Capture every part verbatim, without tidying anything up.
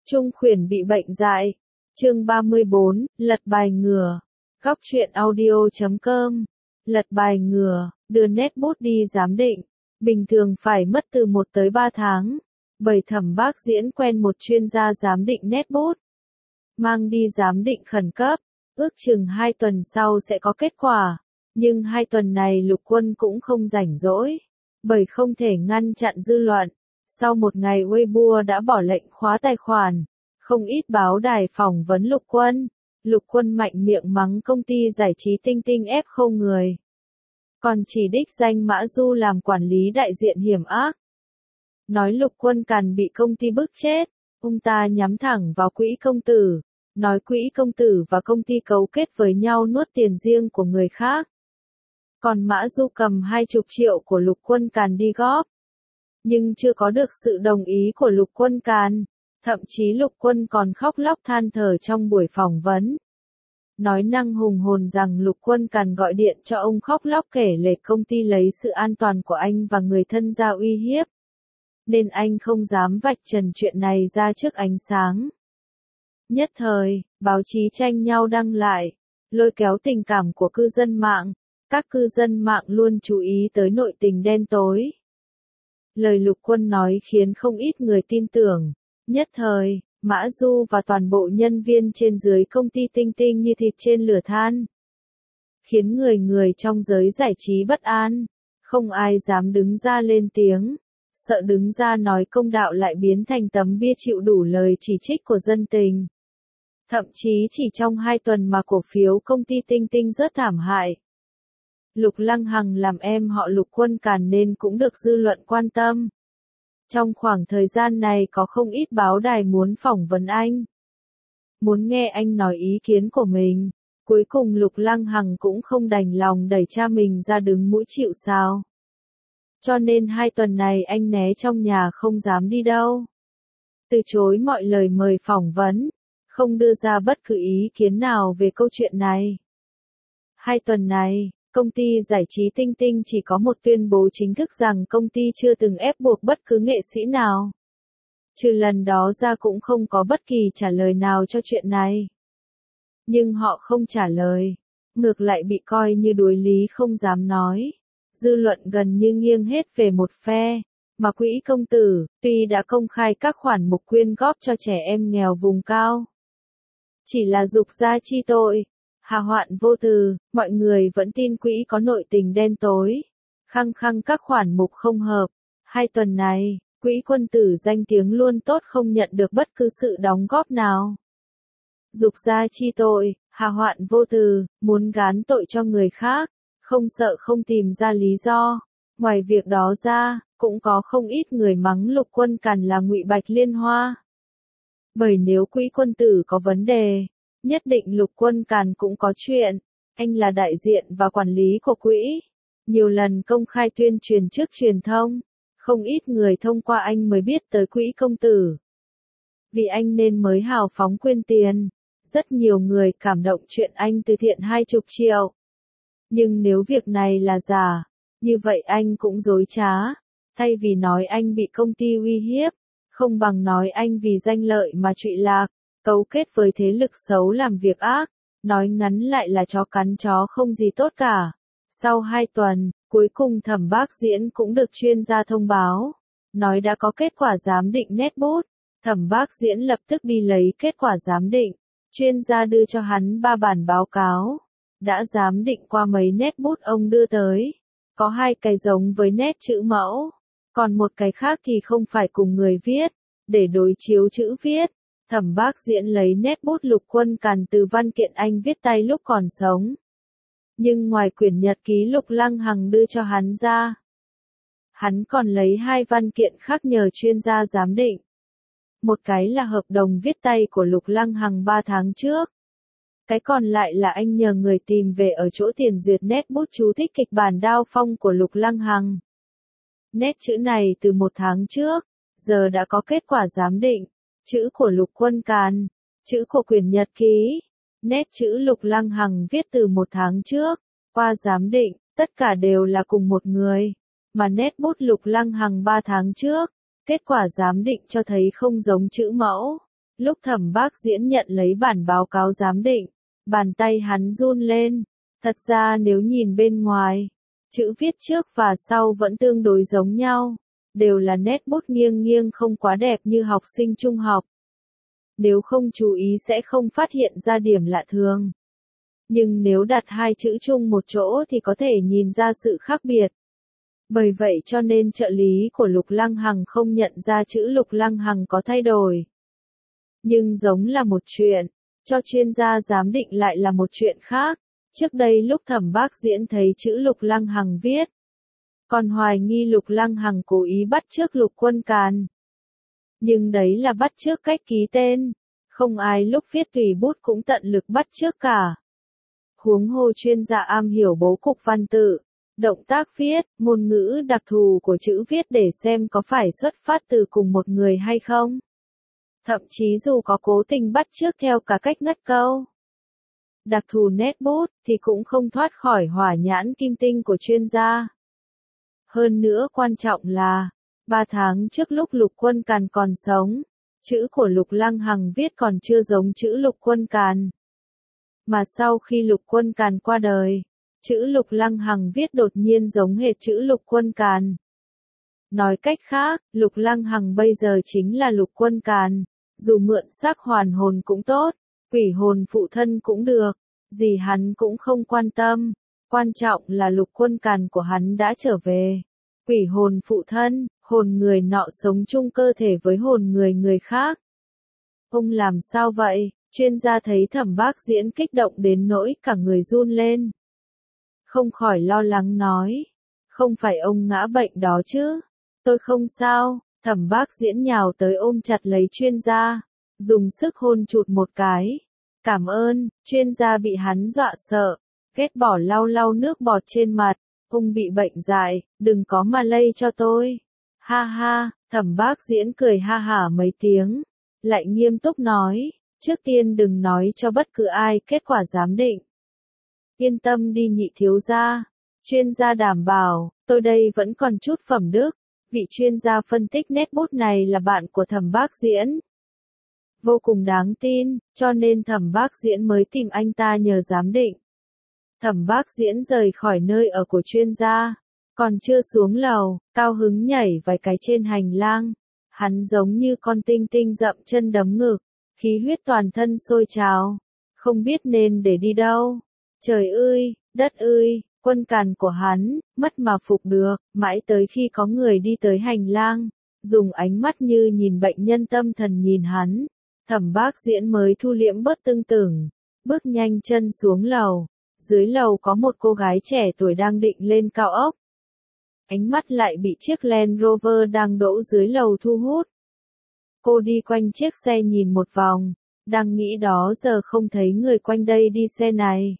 Trung Khuyển bị bệnh dại. Chương ba mươi bốn, lật bài ngửa. Góc truyện audio chấm com. Lật bài ngửa, đưa netbook đi giám định. Bình thường phải mất từ một tới ba tháng. Bởi Thẩm Bác Diễn quen một chuyên gia giám định netbook. Mang đi giám định khẩn cấp. Ước chừng hai tuần sau sẽ có kết quả. Nhưng hai tuần này Lục Quân cũng không rảnh rỗi. Bởi không thể ngăn chặn dư luận. Sau một ngày Weibo đã bỏ lệnh khóa tài khoản. Không ít báo đài phỏng vấn Lục Quân. Lục Quân mạnh miệng mắng công ty giải trí Tinh Tinh ép không người. Còn chỉ đích danh Mã Du làm quản lý đại diện hiểm ác. Nói Lục Quân Càn bị công ty bức chết. Ông ta nhắm thẳng vào Quỹ Công Tử. Nói Quỹ Công Tử và công ty cấu kết với nhau nuốt tiền riêng của người khác. Còn Mã Du cầm hai chục triệu của Lục Quân Càn đi góp. Nhưng chưa có được sự đồng ý của Lục Quân Càn. Thậm chí Lục Quân còn khóc lóc than thở trong buổi phỏng vấn. Nói năng hùng hồn rằng Lục Quân Càn gọi điện cho ông khóc lóc kể lể công ty lấy sự an toàn của anh và người thân ra uy hiếp. Nên anh không dám vạch trần chuyện này ra trước ánh sáng. Nhất thời, báo chí tranh nhau đăng lại, lôi kéo tình cảm của cư dân mạng. Các cư dân mạng luôn chú ý tới nội tình đen tối. Lời Lục Quân nói khiến không ít người tin tưởng. Nhất thời, Mã Du và toàn bộ nhân viên trên dưới công ty Tinh Tinh như thịt trên lửa than. Khiến người người trong giới giải trí bất an. Không ai dám đứng ra lên tiếng. Sợ đứng ra nói công đạo lại biến thành tấm bia chịu đủ lời chỉ trích của dân tình. Thậm chí chỉ trong hai tuần mà cổ phiếu công ty Tinh Tinh rất thảm hại. Lục Lăng Hằng làm em họ Lục Quân Càn nên cũng được dư luận quan tâm. Trong khoảng thời gian này có không ít báo đài muốn phỏng vấn anh. Muốn nghe anh nói ý kiến của mình. Cuối cùng Lục Lăng Hằng cũng không đành lòng đẩy cha mình ra đứng mũi chịu sào. Cho nên hai tuần này anh né trong nhà không dám đi đâu. Từ chối mọi lời mời phỏng vấn. Không đưa ra bất cứ ý kiến nào về câu chuyện này. Hai tuần này, công ty giải trí Tinh Tinh chỉ có một tuyên bố chính thức rằng công ty chưa từng ép buộc bất cứ nghệ sĩ nào. Trừ lần đó ra cũng không có bất kỳ trả lời nào cho chuyện này. Nhưng họ không trả lời. Ngược lại bị coi như đối lý không dám nói. Dư luận gần như nghiêng hết về một phe. Mà Quỹ Công Tử, tuy đã công khai các khoản mục quyên góp cho trẻ em nghèo vùng cao. Chỉ là dục gia chi tội. Hà hoạn vô từ, mọi người vẫn tin quỹ có nội tình đen tối. Khăng khăng các khoản mục không hợp. Hai tuần này, Quỹ Quân Tử danh tiếng luôn tốt không nhận được bất cứ sự đóng góp nào. Dục gia chi tội, hà hoạn vô từ, muốn gán tội cho người khác, không sợ không tìm ra lý do. Ngoài việc đó ra, cũng có không ít người mắng Lục Quân Càn là ngụy bạch liên hoa. Bởi nếu Quỹ Quân Tử có vấn đề, nhất định Lục Quân Càn cũng có chuyện. Anh là đại diện và quản lý của quỹ. Nhiều lần công khai tuyên truyền trước truyền thông. Không ít người thông qua anh mới biết tới Quỹ Công Tử. Vì anh nên mới hào phóng quyên tiền. Rất nhiều người cảm động chuyện anh từ thiện hai chục triệu. Nhưng nếu việc này là giả, như vậy anh cũng dối trá. Thay vì nói anh bị công ty uy hiếp, không bằng nói anh vì danh lợi mà trụy lạc. Cấu kết với thế lực xấu làm việc ác, nói ngắn lại là chó cắn chó không gì tốt cả. Sau hai tuần, cuối cùng Thẩm Bác Diễn cũng được chuyên gia thông báo, nói đã có kết quả giám định netbook. Thẩm Bác Diễn lập tức đi lấy kết quả giám định, chuyên gia đưa cho hắn ba bản báo cáo. Đã giám định qua mấy netbook ông đưa tới, có hai cái giống với nét chữ mẫu, còn một cái khác thì không phải cùng người viết, để đối chiếu chữ viết. Thẩm Bác Diễn lấy netbook Lục Quân Càn từ văn kiện anh viết tay lúc còn sống. Nhưng ngoài quyển nhật ký Lục Lăng Hằng đưa cho hắn ra, hắn còn lấy hai văn kiện khác nhờ chuyên gia giám định. Một cái là hợp đồng viết tay của Lục Lăng Hằng ba tháng trước. Cái còn lại là anh nhờ người tìm về ở chỗ tiền duyệt netbook chú thích kịch bản Đao Phong của Lục Lăng Hằng. Nét chữ này từ một tháng trước, giờ đã có kết quả giám định. Chữ của Lục Quân Càn, chữ của quyển nhật ký, nét chữ Lục Lăng Hằng viết từ một tháng trước, qua giám định, tất cả đều là cùng một người, mà nét bút Lục Lăng Hằng ba tháng trước, kết quả giám định cho thấy không giống chữ mẫu, Lúc Thẩm Bác Diễn nhận lấy bản báo cáo giám định, bàn tay hắn run lên. Thật ra nếu nhìn bên ngoài, chữ viết trước và sau vẫn tương đối giống nhau, đều là nét bút nghiêng nghiêng không quá đẹp như học sinh trung học. Nếu không chú ý sẽ không phát hiện ra điểm lạ thường. Nhưng nếu đặt hai chữ chung một chỗ thì có thể nhìn ra sự khác biệt. Bởi vậy cho nên trợ lý của Lục Lăng Hằng không nhận ra chữ Lục Lăng Hằng có thay đổi. Nhưng giống là một chuyện, cho chuyên gia giám định lại là một chuyện khác. Trước đây lúc Thẩm Bác Diễn thấy chữ Lục Lăng Hằng viết, còn hoài nghi Lục Lăng Hằng cố ý bắt chước Lục Quân Càn. Nhưng đấy là bắt chước cách ký tên, không ai lúc viết tùy bút cũng tận lực bắt chước cả. Huống hồ chuyên gia am hiểu bố cục văn tự, động tác viết, ngôn ngữ đặc thù của chữ viết để xem có phải xuất phát từ cùng một người hay không. Thậm chí dù có cố tình bắt chước theo cả cách ngắt câu, đặc thù nét bút thì cũng không thoát khỏi hỏa nhãn kim tinh của chuyên gia. Hơn nữa quan trọng là, ba tháng trước lúc Lục Quân Càn còn sống, chữ của Lục Lăng Hằng viết còn chưa giống chữ Lục Quân Càn. Mà sau khi Lục Quân Càn qua đời, chữ Lục Lăng Hằng viết đột nhiên giống hệt chữ Lục Quân Càn. Nói cách khác, Lục Lăng Hằng bây giờ chính là Lục Quân Càn, dù mượn xác hoàn hồn cũng tốt, quỷ hồn phụ thân cũng được, gì hắn cũng không quan tâm, quan trọng là Lục Quân Càn của hắn đã trở về. Quỷ hồn phụ thân, hồn người nọ sống chung cơ thể với hồn người người khác. Ông làm sao vậy? Chuyên gia thấy Thẩm Bác Diễn kích động đến nỗi cả người run lên. Không khỏi lo lắng nói, không phải ông ngã bệnh đó chứ? Tôi không sao. Thẩm Bác Diễn nhào tới ôm chặt lấy chuyên gia, dùng sức hôn chụt một cái. Cảm ơn. Chuyên gia bị hắn dọa sợ, ghét bỏ lau lau nước bọt trên mặt. Ông bị bệnh dại, đừng có mà lây cho tôi. Ha ha. Thẩm Bác Diễn cười ha hả mấy tiếng, lại nghiêm túc nói, trước tiên đừng nói cho bất cứ ai kết quả giám định. Yên tâm đi nhị thiếu gia. Chuyên gia đảm bảo, tôi đây vẫn còn chút phẩm đức. Vị chuyên gia phân tích nét bút này là bạn của Thẩm Bác Diễn. Vô cùng đáng tin, cho nên Thẩm Bác Diễn mới tìm anh ta nhờ giám định. Thẩm Bác Diễn rời khỏi nơi ở của chuyên gia, còn chưa xuống lầu, cao hứng nhảy vài cái trên hành lang. Hắn giống như con tinh tinh dậm chân đấm ngực, khí huyết toàn thân sôi trào, không biết nên để đi đâu. Trời ơi, đất ơi! Quân Càn của hắn, mất mà phục được, mãi tới khi có người đi tới hành lang, dùng ánh mắt như nhìn bệnh nhân tâm thần nhìn hắn, Thẩm Bác Diễn mới thu liễm bớt tưng tửng, bước nhanh chân xuống lầu. Dưới lầu có một cô gái trẻ tuổi đang định lên cao ốc. Ánh mắt lại bị chiếc Land Rover đang đỗ dưới lầu thu hút. Cô đi quanh chiếc xe nhìn một vòng, đang nghĩ đó giờ không thấy người quanh đây đi xe này.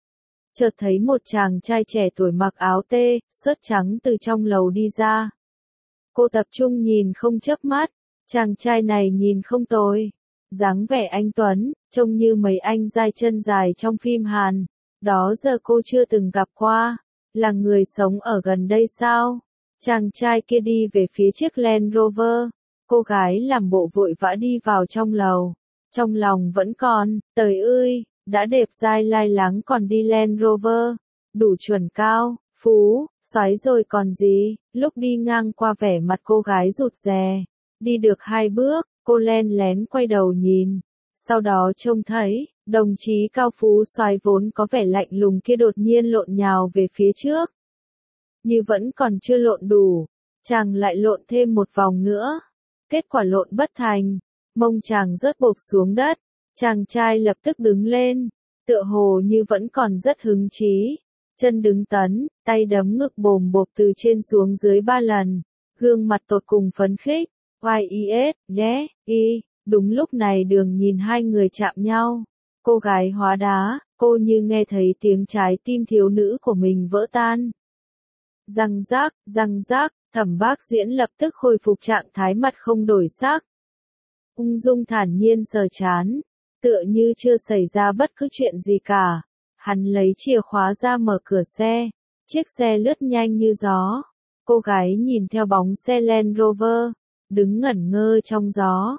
Chợt thấy một chàng trai trẻ tuổi mặc áo tê, sớt trắng từ trong lầu đi ra. Cô tập trung nhìn không chớp mắt, chàng trai này nhìn không tồi. Dáng vẻ anh tuấn, trông như mấy anh giai chân dài trong phim Hàn. Đó giờ cô chưa từng gặp qua. Là người sống ở gần đây sao? Chàng trai kia đi về phía chiếc Land Rover. Cô gái làm bộ vội vã đi vào trong lầu. Trong lòng vẫn còn, trời ơi! Đã đẹp dai lai láng còn đi Land Rover, đủ chuẩn cao, phú, xoáy rồi còn gì. Lúc đi ngang qua vẻ mặt cô gái rụt rè, đi được hai bước, cô len lén quay đầu nhìn, sau đó trông thấy, đồng chí cao phú xoáy vốn có vẻ lạnh lùng kia đột nhiên lộn nhào về phía trước. Như vẫn còn chưa lộn đủ, chàng lại lộn thêm một vòng nữa, kết quả lộn bất thành, mông chàng rớt bộp xuống đất. Chàng trai lập tức đứng lên, tựa hồ như vẫn còn rất hứng chí, chân đứng tấn, tay đấm ngực bồm bộp từ trên xuống dưới ba lần, gương mặt tột cùng phấn khích, yes, yeah, y, đúng lúc này Đường nhìn hai người chạm nhau, cô gái hóa đá, cô như nghe thấy tiếng trái tim thiếu nữ của mình vỡ tan. Răng rác, răng rác, Thẩm Bác Diễn lập tức khôi phục trạng thái mặt không đổi sắc. Ung dung thản nhiên sờ chán. Tựa như chưa xảy ra bất cứ chuyện gì cả. Hắn lấy chìa khóa ra mở cửa xe. Chiếc xe lướt nhanh như gió. Cô gái nhìn theo bóng xe Land Rover, đứng ngẩn ngơ trong gió.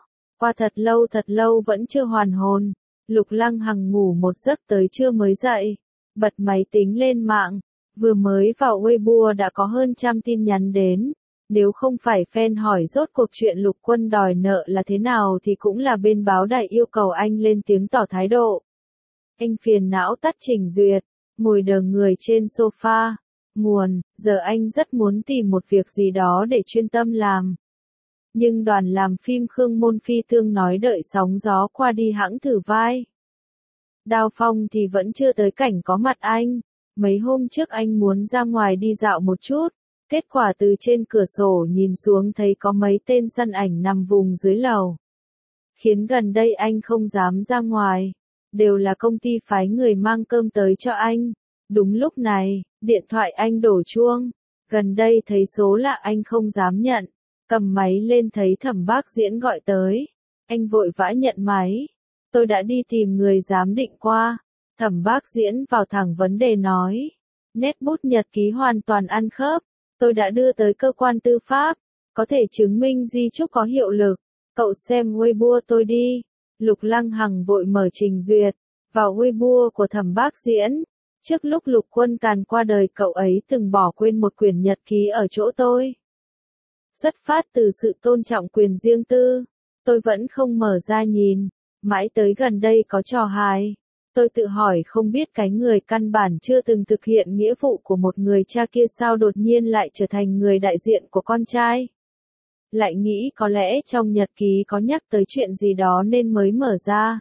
Qua thật lâu thật lâu vẫn chưa hoàn hồn, Lục Lăng Hằng ngủ một giấc tới trưa mới dậy, bật máy tính lên mạng, vừa mới vào Weibo đã có hơn trăm tin nhắn đến. Nếu không phải fan hỏi rốt cuộc chuyện Lục Quân đòi nợ là thế nào thì cũng là bên báo đài yêu cầu anh lên tiếng tỏ thái độ. Anh phiền não tắt trình duyệt, ngồi đờ người trên sofa. Nguồn, giờ anh rất muốn tìm một việc gì đó để chuyên tâm làm. Nhưng đoàn làm phim Khương Môn Phi Tương nói đợi sóng gió qua đi hẵng thử vai. Đao Phong thì vẫn chưa tới cảnh có mặt anh. Mấy hôm trước anh muốn ra ngoài đi dạo một chút. Kết quả từ trên cửa sổ nhìn xuống thấy có mấy tên săn ảnh nằm vùng dưới lầu. Khiến gần đây anh không dám ra ngoài. Đều là công ty phái người mang cơm tới cho anh. Đúng lúc này, điện thoại anh đổ chuông. Gần đây thấy số lạ anh không dám nhận. Cầm máy lên thấy Thẩm Bác Diễn gọi tới. Anh vội vã nhận máy. Tôi đã đi tìm người giám định qua. Thẩm Bác Diễn vào thẳng vấn đề nói. Nét bút nhật ký hoàn toàn ăn khớp. Tôi đã đưa tới cơ quan tư pháp. Có thể chứng minh di chúc có hiệu lực. Cậu xem Weibo tôi đi. Lục Lăng Hằng vội mở trình duyệt. Vào Weibo của Thẩm Bác Diễn. Trước lúc Lục Quân Càn qua đời cậu ấy từng bỏ quên một quyển nhật ký ở chỗ tôi. Xuất phát từ sự tôn trọng quyền riêng tư. Tôi vẫn không mở ra nhìn. Mãi tới gần đây có trò hài. Tôi tự hỏi không biết cái người căn bản chưa từng thực hiện nghĩa vụ của một người cha kia sao đột nhiên lại trở thành người đại diện của con trai. Lại nghĩ có lẽ trong nhật ký có nhắc tới chuyện gì đó nên mới mở ra.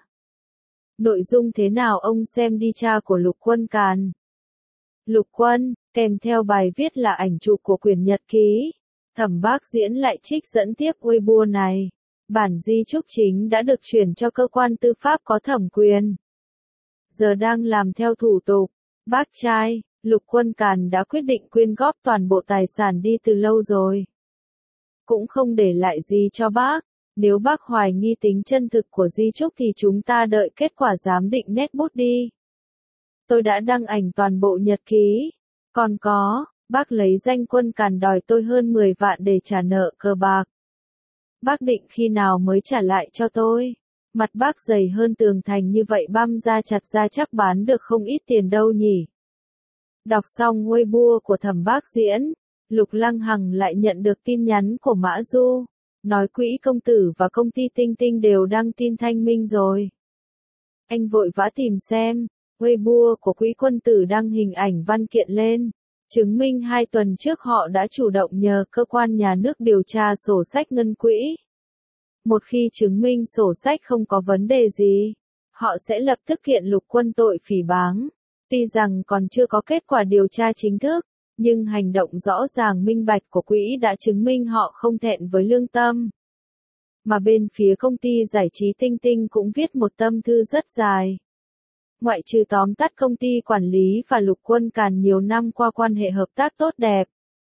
Nội dung thế nào ông xem đi, cha của Lục Quân Càn. Lục Quân, kèm theo bài viết là ảnh chụp của quyển nhật ký. Thẩm Bác Diễn lại trích dẫn tiếp Weibo này. Bản di chúc chính đã được chuyển cho cơ quan tư pháp có thẩm quyền. Giờ đang làm theo thủ tục. Bác trai, Lục Quân Càn đã quyết định quyên góp toàn bộ tài sản đi từ lâu rồi. Cũng không để lại gì cho bác. Nếu bác hoài nghi tính chân thực của di chúc thì chúng ta đợi kết quả giám định nét bút đi. Tôi đã đăng ảnh toàn bộ nhật ký. Còn có, bác lấy danh Quân Càn đòi tôi hơn mười vạn để trả nợ cờ bạc. Bác định khi nào mới trả lại cho tôi? Mặt bác dày hơn tường thành như vậy băm ra chặt ra chắc bán được không ít tiền đâu nhỉ. Đọc xong Weibo của Thẩm Bác Diễn, Lục Lăng Hằng lại nhận được tin nhắn của Mã Du. Nói Quỹ Công Tử và công ty Tinh Tinh đều đăng tin thanh minh rồi. Anh vội vã tìm xem, Weibo của Quỹ Quân Tử đăng hình ảnh văn kiện lên. Chứng minh hai tuần trước họ đã chủ động nhờ cơ quan nhà nước điều tra sổ sách ngân quỹ. Một khi chứng minh sổ sách không có vấn đề gì, họ sẽ lập tức kiện Lục Quân tội phỉ báng. Tuy rằng còn chưa có kết quả điều tra chính thức, nhưng hành động rõ ràng minh bạch của quỹ đã chứng minh họ không thẹn với lương tâm. Mà bên phía công ty giải trí Tinh Tinh cũng viết một tâm thư rất dài. Ngoại trừ tóm tắt công ty quản lý và Lục Quân Càn nhiều năm qua quan hệ hợp tác tốt đẹp.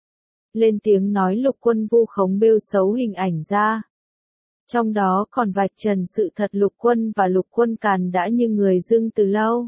Lên tiếng nói Lục Quân vu khống bêu xấu hình ảnh ra. Trong đó còn vạch trần sự thật Lục Quân và Lục Quân Càn đã như người dưng từ lâu.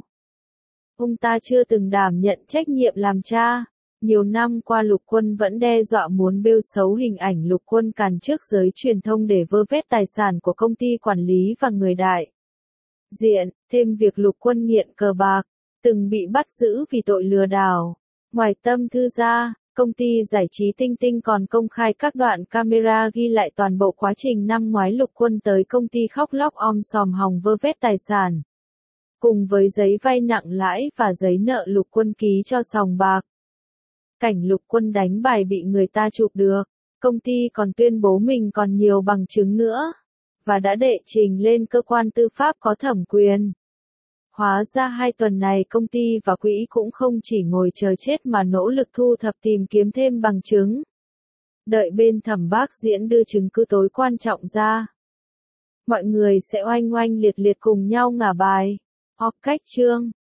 Ông ta chưa từng đảm nhận trách nhiệm làm cha. Nhiều năm qua Lục Quân vẫn đe dọa muốn bêu xấu hình ảnh Lục Quân Càn trước giới truyền thông để vơ vét tài sản của công ty quản lý và người đại diện, thêm việc Lục Quân nghiện cờ bạc, từng bị bắt giữ vì tội lừa đảo. Ngoài tâm thư ra, công ty giải trí Tinh Tinh còn công khai các đoạn camera ghi lại toàn bộ quá trình năm ngoái Lục Quân tới công ty khóc lóc om sòm hòng vơ vét tài sản. Cùng với giấy vay nặng lãi và giấy nợ Lục Quân ký cho sòng bạc. Cảnh Lục Quân đánh bài bị người ta chụp được, công ty còn tuyên bố mình còn nhiều bằng chứng nữa, và đã đệ trình lên cơ quan tư pháp có thẩm quyền. Hóa ra hai tuần này công ty và quỹ cũng không chỉ ngồi chờ chết mà nỗ lực thu thập tìm kiếm thêm bằng chứng. Đợi bên Thẩm Bác Diễn đưa chứng cứ tối quan trọng ra. Mọi người sẽ oanh oanh liệt liệt cùng nhau ngả bài. Hoặc cách chương.